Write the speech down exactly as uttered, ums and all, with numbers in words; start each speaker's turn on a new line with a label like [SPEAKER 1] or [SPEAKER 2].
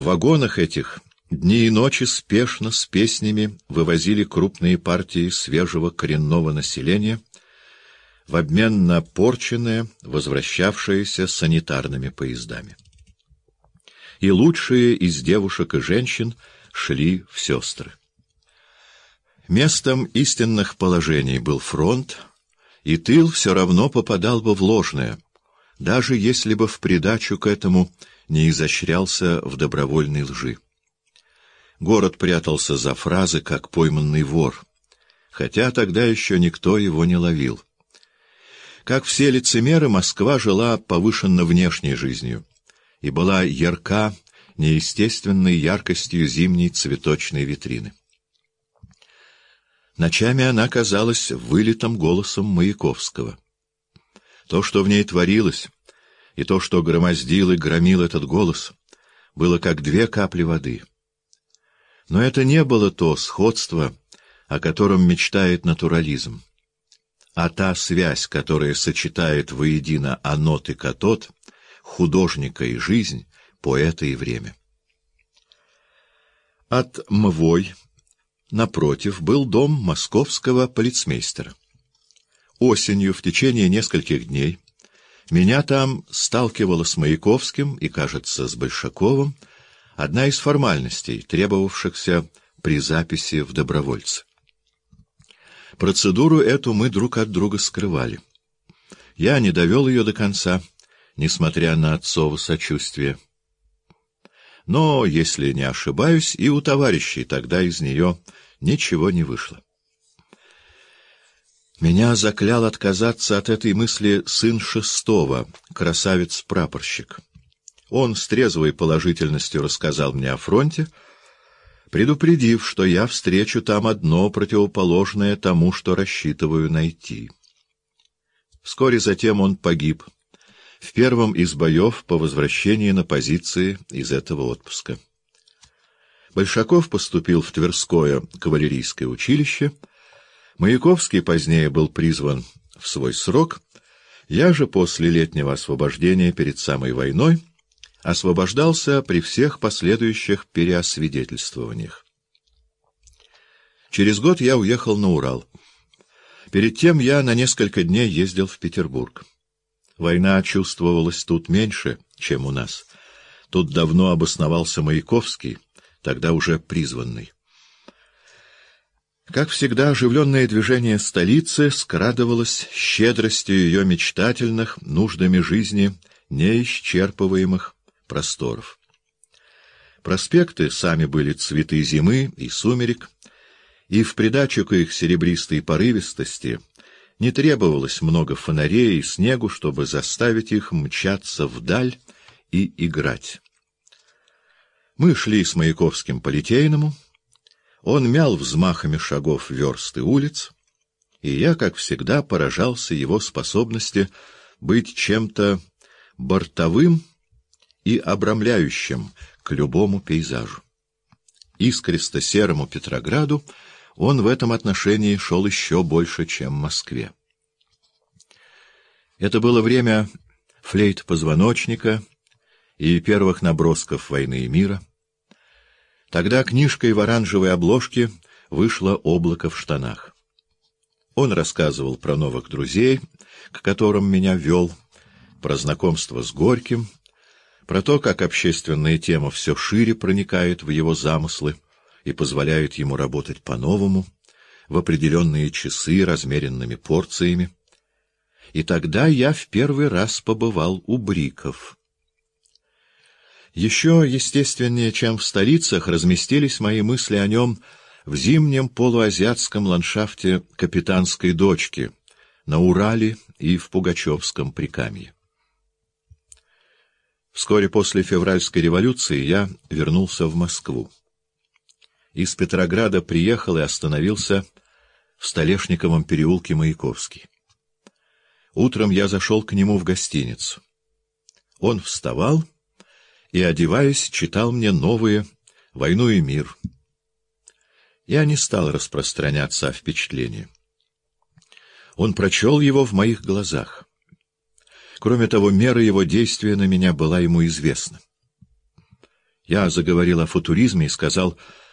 [SPEAKER 1] В вагонах этих дни и ночи спешно с песнями вывозили крупные партии свежего коренного населения в обмен на порченное, возвращавшееся санитарными поездами. И лучшие из девушек и женщин шли в сестры. Местом истинных положений был фронт, и тыл все равно попадал бы в ложное, даже если бы в придачу к этому не изощрялся в добровольной лжи. Город прятался за фразы, как пойманный вор, хотя тогда еще никто его не ловил. Как все лицемеры, Москва жила повышенно внешней жизнью и была ярка неестественной яркостью зимней цветочной витрины. Ночами она казалась вылитым голосом Маяковского. То, что в ней творилось, и то, что громоздил и громил этот голос, было как две капли воды. Но это не было то сходство, о котором мечтает натурализм, а та связь, которая сочетает воедино анот и катод, художника и жизнь, поэта и время. От Мвой, напротив, был дом московского полицмейстера. Осенью, в течение нескольких дней, меня там сталкивала с Маяковским и, кажется, с Большаковым одна из формальностей, требовавшихся при записи в добровольцы. Процедуру эту мы друг от друга скрывали. Я не довел ее до конца, несмотря на отцово сочувствие. Но, если не ошибаюсь, и у товарищей тогда из нее ничего не вышло. Меня заклял отказаться от этой мысли сын шестого, красавец-прапорщик. Он с трезвой положительностью рассказал мне о фронте, предупредив, что я встречу там одно противоположное тому, что рассчитываю найти. Вскоре затем он погиб в первом из боев по возвращении на позиции из этого отпуска. Большаков поступил в Тверское кавалерийское училище, Маяковский позднее был призван в свой срок, я же после летнего освобождения перед самой войной освобождался при всех последующих переосвидетельствованиях. Через год я уехал на Урал. Перед тем я на несколько дней ездил в Петербург. Война чувствовалась тут меньше, чем у нас. Тут давно обосновался Маяковский, тогда уже призванный. Как всегда, оживленное движение столицы скрадывалось щедростью ее мечтательных, нуждами жизни, неисчерпываемых просторов. Проспекты сами были цветы зимы и сумерек, и в придачу к их серебристой порывистости не требовалось много фонарей и снегу, чтобы заставить их мчаться вдаль и играть. Мы шли с Маяковским по Литейному, он мял взмахами шагов версты улиц, и я, как всегда, поражался его способности быть чем-то бортовым и обрамляющим к любому пейзажу. Искристо-серому Петрограду он в этом отношении шел еще больше, чем Москве. Это было время флейт-позвоночника и первых набросков «Войны и мира». Тогда книжкой в оранжевой обложке вышло «Облако в штанах». Он рассказывал про новых друзей, к которым меня вел, про знакомство с Горьким, про то, как общественная тема все шире проникает в его замыслы и позволяет ему работать по-новому, в определенные часы, размеренными порциями. И тогда я в первый раз побывал у Бриков. Еще естественнее, чем в столицах, разместились мои мысли о нем в зимнем полуазиатском ландшафте Капитанской дочки, на Урале и в Пугачевском Прикамье. Вскоре после февральской революции я вернулся в Москву. Из Петрограда приехал и остановился в Столешниковом переулке Маяковский. Утром я зашел к нему в гостиницу. Он вставал и, одеваясь, читал мне новые «Войну и мир». Я не стал распространяться о впечатлении. Он прочел его в моих глазах. Кроме того, мера его действия на меня была ему известна. Я заговорил о футуризме и сказал,